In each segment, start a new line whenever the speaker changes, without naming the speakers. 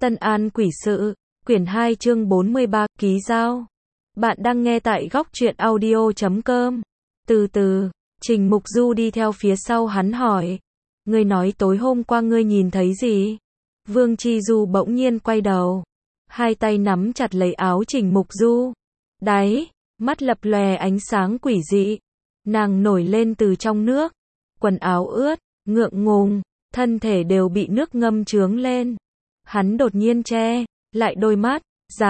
Tân An Quỷ Sự, quyển 2 chương 43, ký giao. Bạn đang nghe tại góc truyện audio.com. Từ từ, Trình Mục Du đi theo phía sau hắn hỏi. Ngươi nói tối hôm qua ngươi nhìn thấy gì? Vương Chi Du bỗng nhiên quay đầu. Hai tay nắm chặt lấy áo Trình Mục Du. Đáy, mắt lập lòe ánh sáng quỷ dị. Nàng nổi lên từ trong nước. Quần áo ướt, ngượng ngùng, thân thể đều bị nước ngâm chướng lên. Hắn đột nhiên che lại đôi mắt.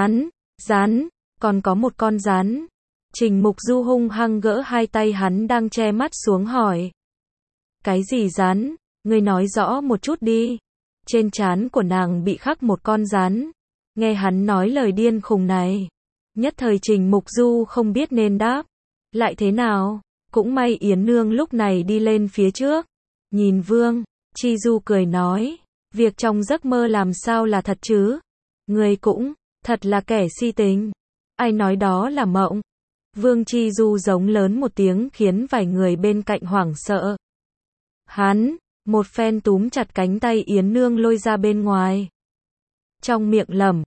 Rắn, còn có một con rắn. Trình Mục Du hung hăng gỡ hai tay hắn đang che mắt xuống hỏi. Cái gì rắn? Ngươi nói rõ một chút đi. Trên trán của nàng bị khắc một con rắn. Nghe hắn nói lời điên khùng này. Nhất thời Trình Mục Du không biết nên đáp lại thế nào. Cũng may Yến Nương lúc này đi lên phía trước. Nhìn Vương Chi Du cười nói. Việc trong giấc mơ làm sao là thật chứ? Ngươi cũng thật là kẻ si tình. Ai nói đó là mộng? Vương Chi Du giống lớn một tiếng khiến vài người bên cạnh hoảng sợ. Hắn một phen túm chặt cánh tay Yến Nương lôi ra bên ngoài. Trong miệng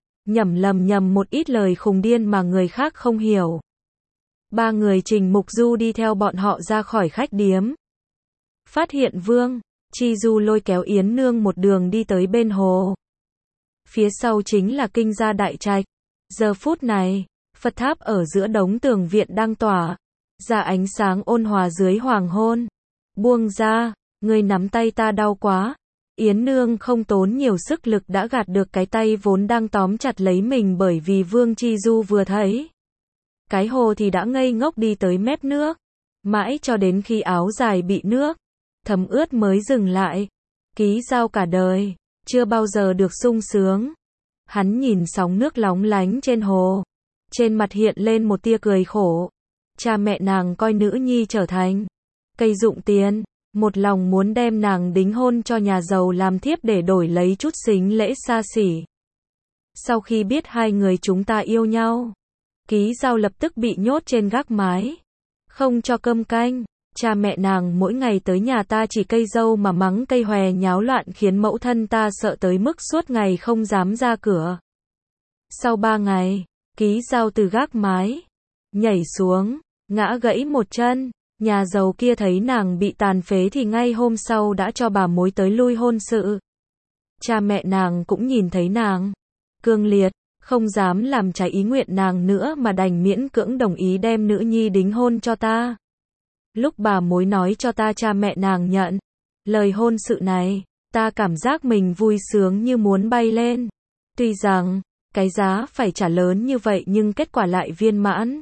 lẩm nhẩm một ít lời khùng điên mà người khác không hiểu. Ba người Trình Mục Du đi theo bọn họ ra khỏi khách điếm. Phát hiện Vương Chi Du lôi kéo Yến Nương một đường đi tới bên hồ. Phía sau chính là Kinh gia đại trạch. Giờ phút này, Phật tháp ở giữa đống tường viện đang tỏa ra ánh sáng ôn hòa dưới hoàng hôn. Buông ra, ngươi nắm tay ta đau quá. Yến Nương không tốn nhiều sức lực đã gạt được cái tay vốn đang tóm chặt lấy mình bởi vì Vương Chi Du vừa thấy. Cái hồ thì đã ngây ngốc đi tới mép nước. Mãi cho đến khi áo dài bị nước thấm ướt mới dừng lại. Ký giao cả đời, chưa bao giờ được sung sướng. Hắn nhìn sóng nước lóng lánh trên hồ. Trên mặt hiện lên một tia cười khổ. Cha mẹ nàng coi nữ nhi trở thành cây dụng tiền. Một lòng muốn đem nàng đính hôn cho nhà giàu làm thiếp để đổi lấy chút sính lễ xa xỉ. Sau khi biết hai người chúng ta yêu nhau, Ký giao lập tức bị nhốt trên gác mái. Không cho cơm canh. Cha mẹ nàng mỗi ngày tới nhà ta chỉ cây dâu mà mắng cây hòe nháo loạn khiến mẫu thân ta sợ tới mức suốt ngày không dám ra cửa. Sau 3 ngày, Ký giao từ gác mái nhảy xuống, ngã gãy một chân. Nhà giàu kia thấy nàng bị tàn phế thì ngay hôm sau đã cho bà mối tới lui hôn sự. Cha mẹ nàng cũng nhìn thấy nàng cương liệt, không dám làm trái ý nguyện nàng nữa mà đành miễn cưỡng đồng ý đem nữ nhi đính hôn cho ta. Lúc bà mối nói cho ta cha mẹ nàng nhận lời hôn sự này, ta cảm giác mình vui sướng như muốn bay lên. Tuy rằng cái giá phải trả lớn như vậy nhưng kết quả lại viên mãn.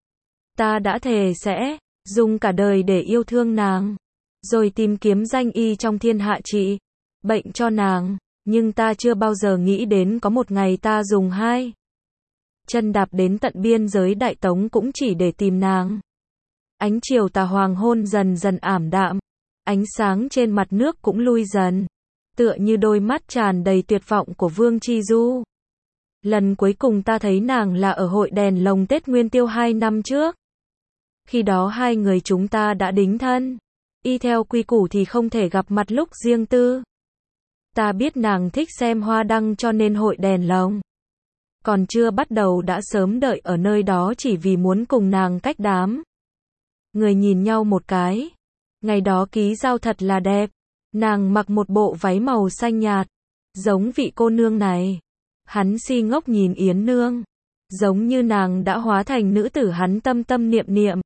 Ta đã thề sẽ dùng cả đời để yêu thương nàng, rồi tìm kiếm danh y trong thiên hạ trị bệnh cho nàng, nhưng ta chưa bao giờ nghĩ đến có một ngày ta dùng hai chân đạp đến tận biên giới Đại Tống cũng chỉ để tìm nàng. Ánh chiều tà hoàng hôn dần dần ảm đạm, ánh sáng trên mặt nước cũng lui dần, tựa như đôi mắt tràn đầy tuyệt vọng của Vương Chi Du. Lần cuối cùng ta thấy nàng là ở hội đèn lồng Tết Nguyên Tiêu 2 năm trước. Khi đó hai người chúng ta đã đính thân. Y theo quy củ thì không thể gặp mặt lúc riêng tư. Ta biết nàng thích xem hoa đăng cho nên hội đèn lồng còn chưa bắt đầu đã sớm đợi ở nơi đó chỉ vì muốn cùng nàng cách đám người nhìn nhau một cái. Ngày đó Ký giao thật là đẹp. Nàng mặc một bộ váy màu xanh nhạt, giống vị cô nương này. Hắn si ngốc nhìn Yến Nương, giống như nàng đã hóa thành nữ tử hắn tâm tâm niệm niệm.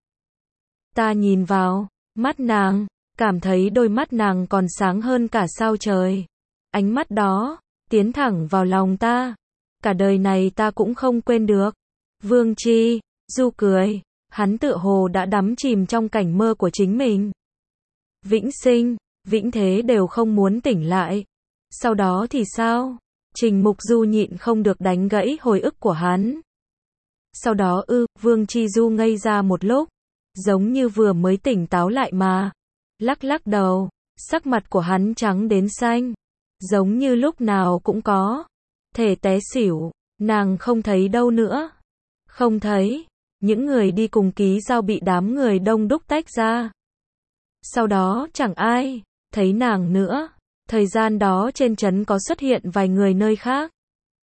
Ta nhìn vào mắt nàng, cảm thấy đôi mắt nàng còn sáng hơn cả sao trời. Ánh mắt đó tiến thẳng vào lòng ta. Cả đời này ta cũng không quên được. Vương Chi Du cười. Hắn tựa hồ đã đắm chìm trong cảnh mơ của chính mình. Vĩnh sinh, vĩnh thế đều không muốn tỉnh lại. Sau đó thì sao? Trình Mục Du nhịn không được đánh gãy hồi ức của hắn. Sau đó Vương Chi Du ngây ra một lúc, giống như vừa mới tỉnh táo lại mà. Lắc đầu, sắc mặt của hắn trắng đến xanh, giống như lúc nào cũng có thể té xỉu. Nàng không thấy đâu nữa. Không thấy. Những người đi cùng Ký giao bị đám người đông đúc tách ra. Sau đó chẳng ai thấy nàng nữa. Thời gian đó trên trấn có xuất hiện vài người nơi khác.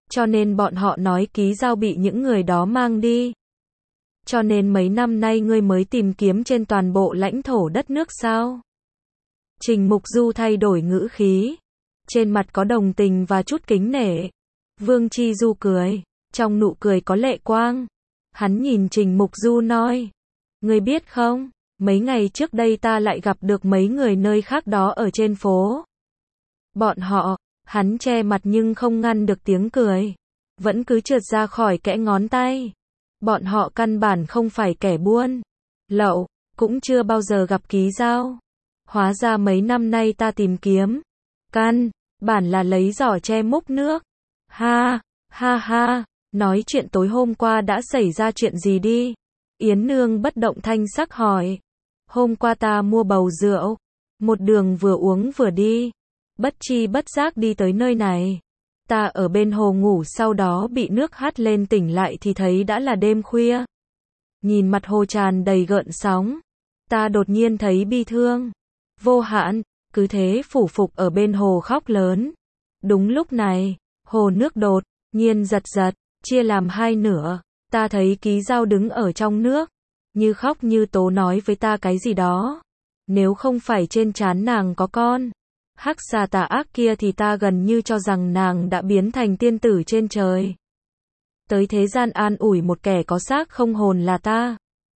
Cho nên bọn họ nói Ký Giao bị những người đó mang đi. Cho nên mấy năm nay ngươi mới tìm kiếm trên toàn bộ lãnh thổ đất nước sao? Trình Mục Du thay đổi ngữ khí. Trên mặt có đồng tình và chút kính nể. Vương Chi Du cười. Trong nụ cười có lệ quang. Hắn nhìn Trình Mục Du nói. Ngươi biết không, mấy ngày trước đây ta lại gặp được mấy người nơi khác đó ở trên phố. Bọn họ, hắn che mặt nhưng không ngăn được tiếng cười. Vẫn cứ trượt ra khỏi kẽ ngón tay. Bọn họ căn bản không phải kẻ buôn lậu, cũng chưa bao giờ gặp Ký Giao. Hóa ra mấy năm nay ta tìm kiếm, căn bản là lấy giỏ che múc nước. Ha, ha ha, nói chuyện tối hôm qua đã xảy ra chuyện gì đi? Yến Nương bất động thanh sắc hỏi. Hôm qua ta mua bầu rượu, một đường vừa uống vừa đi, bất chi bất giác đi tới nơi này. Ta ở bên hồ ngủ, sau đó bị nước hắt lên, tỉnh lại thì thấy đã là đêm khuya. Nhìn mặt hồ tràn đầy gợn sóng, ta đột nhiên thấy bi thương vô hạn, cứ thế phủ phục ở bên hồ khóc lớn. Đúng lúc này, hồ nước đột nhiên giật giật, chia làm hai nửa. Ta thấy Ký Giao đứng ở trong nước, như khóc như tố nói với ta cái gì đó. Nếu không phải trên trán nàng có con hắc xà tà ác kia thì ta gần như cho rằng nàng đã biến thành tiên tử trên trời. Tới thế gian an ủi một kẻ có xác không hồn là ta.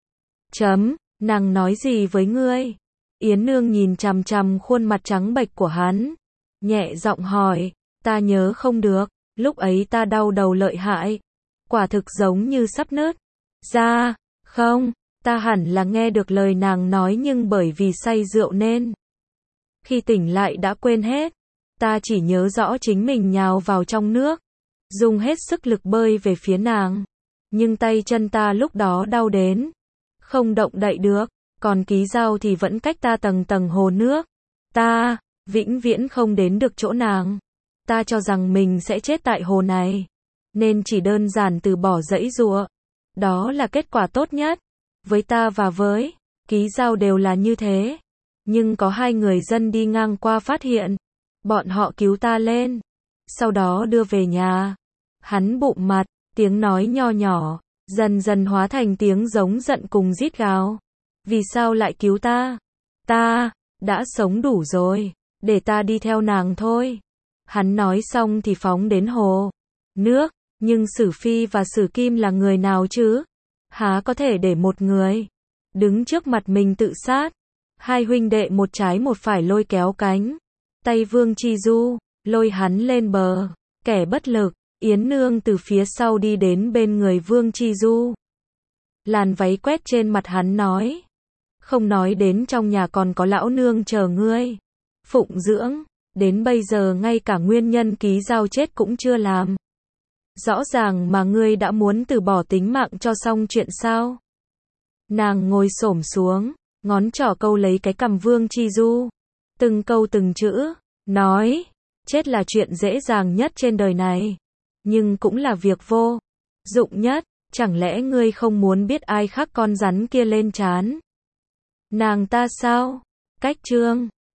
Nàng nói gì với ngươi? Yến Nương nhìn chằm chằm khuôn mặt trắng bệch của hắn, nhẹ giọng hỏi. Ta nhớ không được, lúc ấy ta đau đầu lợi hại, quả thực giống như sắp nứt ra. Không, ta hẳn là nghe được lời nàng nói nhưng bởi vì say rượu nên khi tỉnh lại đã quên hết. Ta chỉ nhớ rõ chính mình nhào vào trong nước, dùng hết sức lực bơi về phía nàng. Nhưng tay chân ta lúc đó đau đến không động đậy được, còn Ký Giao thì vẫn cách ta tầng tầng hồ nước. Ta vĩnh viễn không đến được chỗ nàng. Ta cho rằng mình sẽ chết tại hồ này, nên chỉ đơn giản từ bỏ giãy giụa. Đó là kết quả tốt nhất. Với ta và với Ký Giao đều là như thế. Nhưng có hai người dân đi ngang qua phát hiện. Bọn họ cứu ta lên, sau đó đưa về nhà. Hắn bụm mặt, tiếng nói nho nhỏ dần dần hóa thành tiếng giống giận cùng rít gào. Vì sao lại cứu ta? Ta đã sống đủ rồi, để ta đi theo nàng thôi. Hắn nói xong thì phóng đến hồ nước. Nhưng Sử Phi và Sử Kim là người nào chứ? Há có thể để một người đứng trước mặt mình tự sát? Hai huynh đệ một trái một phải lôi kéo cánh tay Vương Chi Du, lôi hắn lên bờ. Kẻ bất lực, Yến Nương từ phía sau đi đến bên người Vương Chi Du. Làn váy quét trên mặt hắn nói. Không nói đến trong nhà còn có lão nương chờ ngươi phụng dưỡng. Đến bây giờ ngay cả nguyên nhân Ký Giao chết cũng chưa làm rõ ràng mà ngươi đã muốn từ bỏ tính mạng cho xong chuyện sao? Nàng ngồi xổm xuống, ngón trỏ câu lấy cái cằm Vương Chi Du, từng câu từng chữ nói. Chết là chuyện dễ dàng nhất trên đời này, nhưng cũng là việc vô dụng nhất. Chẳng lẽ ngươi không muốn biết ai khắc con rắn kia lên trán nàng ta sao? Cách chương